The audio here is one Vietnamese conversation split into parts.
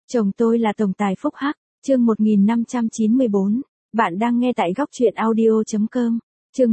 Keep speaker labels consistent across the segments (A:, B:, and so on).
A: Chồng tôi là tổng tài Phúc Hắc, chương 1594. Bạn đang nghe tại góc truyện audio.com. Chương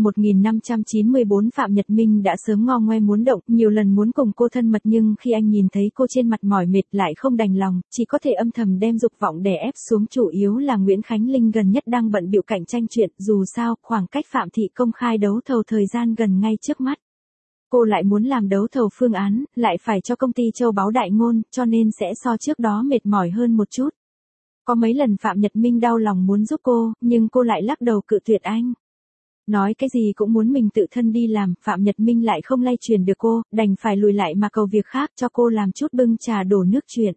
A: 1594. Phạm Nhật Minh đã sớm ngo ngoe muốn động, nhiều lần muốn cùng cô thân mật, nhưng khi anh nhìn thấy cô trên mặt mỏi mệt lại không đành lòng, chỉ có thể âm thầm đem dục vọng đè ép xuống. Chủ yếu là Nguyễn Khánh Linh gần nhất đang bận bịu cạnh tranh chuyện, dù sao, khoảng cách Phạm Thị công khai đấu thầu thời gian gần ngay trước mắt. Cô lại muốn làm đấu thầu phương án, lại phải cho công ty Châu Báu Đại Ngôn, cho nên sẽ so trước đó mệt mỏi hơn một chút. Có mấy lần Phạm Nhật Minh đau lòng muốn giúp cô, nhưng cô lại lắc đầu cự tuyệt anh. Nói cái gì cũng muốn mình tự thân đi làm, Phạm Nhật Minh lại không lay truyền được cô, đành phải lùi lại mà cầu việc khác cho cô làm chút bưng trà đổ nước chuyện.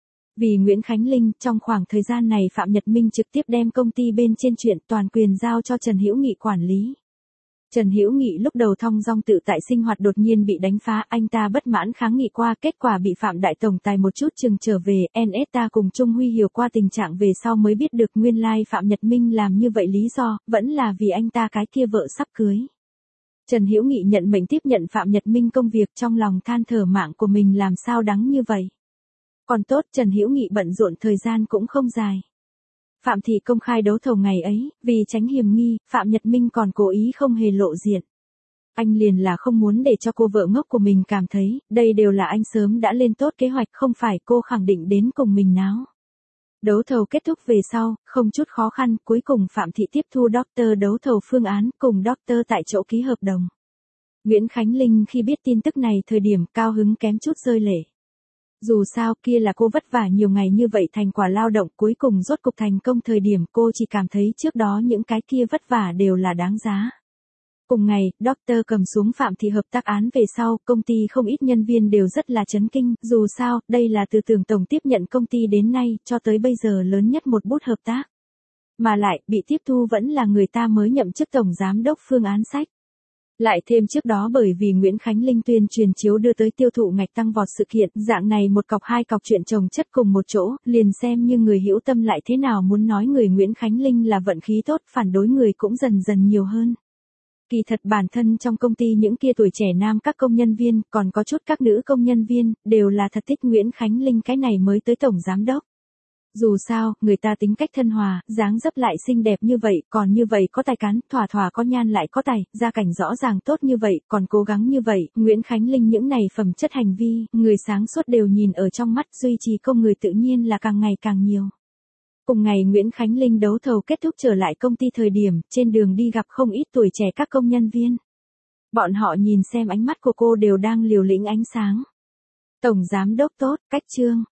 A: Vì Nguyễn Khánh Linh, trong khoảng thời gian này Phạm Nhật Minh trực tiếp đem công ty bên trên chuyện toàn quyền giao cho Trần Hữu Nghị quản lý. Trần Hữu Nghị lúc đầu thong dong tự tại sinh hoạt đột nhiên bị đánh phá, anh ta bất mãn kháng nghị qua, kết quả bị Phạm Đại Tổng Tài một chút chừng trở về. NS ta cùng Trung Huy hiểu qua tình trạng về sau mới biết được nguyên lai Phạm Nhật Minh làm như vậy lý do, vẫn là vì anh ta cái kia vợ sắp cưới. Trần Hữu Nghị nhận mệnh tiếp nhận Phạm Nhật Minh công việc, trong lòng than thở mạng của mình làm sao đáng như vậy. Còn tốt Trần Hữu Nghị bận rộn thời gian cũng không dài. Phạm Thị công khai đấu thầu ngày ấy, vì tránh hiểm nghi, Phạm Nhật Minh còn cố ý không hề lộ diện. Anh liền là không muốn để cho cô vợ ngốc của mình cảm thấy, đây đều là anh sớm đã lên tốt kế hoạch, không phải cô khẳng định đến cùng mình náo. Đấu thầu kết thúc về sau, không chút khó khăn, cuối cùng Phạm Thị tiếp thu Dr. đấu thầu phương án, cùng Dr. tại chỗ ký hợp đồng. Nguyễn Khánh Linh khi biết tin tức này thời điểm cao hứng kém chút rơi lệ. Dù sao kia là cô vất vả nhiều ngày như vậy, thành quả lao động cuối cùng rốt cục thành công, thời điểm cô chỉ cảm thấy trước đó những cái kia vất vả đều là đáng giá. Cùng ngày, Dr. cầm xuống Phạm Thị hợp tác án về sau, công ty không ít nhân viên đều rất là chấn kinh, dù sao, đây là từ Tưởng Tổng tiếp nhận công ty đến nay, cho tới bây giờ lớn nhất một bút hợp tác. Mà lại, bị tiếp thu vẫn là người ta mới nhậm chức Tổng Giám đốc phương án sách. Lại thêm trước đó bởi vì Nguyễn Khánh Linh tuyên truyền chiếu đưa tới tiêu thụ ngạch tăng vọt sự kiện, dạng này một cọc hai cọc chuyện chồng chất cùng một chỗ, liền xem như người hữu tâm lại thế nào muốn nói người Nguyễn Khánh Linh là vận khí tốt, phản đối người cũng dần dần nhiều hơn. Kỳ thật bản thân trong công ty những kia tuổi trẻ nam các công nhân viên, còn có chút các nữ công nhân viên, đều là thật thích Nguyễn Khánh Linh cái này mới tới Tổng Giám đốc. Dù sao, người ta tính cách thân hòa, dáng dấp lại xinh đẹp như vậy, còn như vậy có tài cán, thỏa thỏa có nhan lại có tài, gia cảnh rõ ràng tốt như vậy, còn cố gắng như vậy, Nguyễn Khánh Linh những này phẩm chất hành vi, người sáng suốt đều nhìn ở trong mắt, duy trì công người tự nhiên là càng ngày càng nhiều. Cùng ngày Nguyễn Khánh Linh đấu thầu kết thúc trở lại công ty thời điểm, trên đường đi gặp không ít tuổi trẻ các công nhân viên. Bọn họ nhìn xem ánh mắt của cô đều đang liều lĩnh ánh sáng. Tổng Giám đốc tốt, cách trương.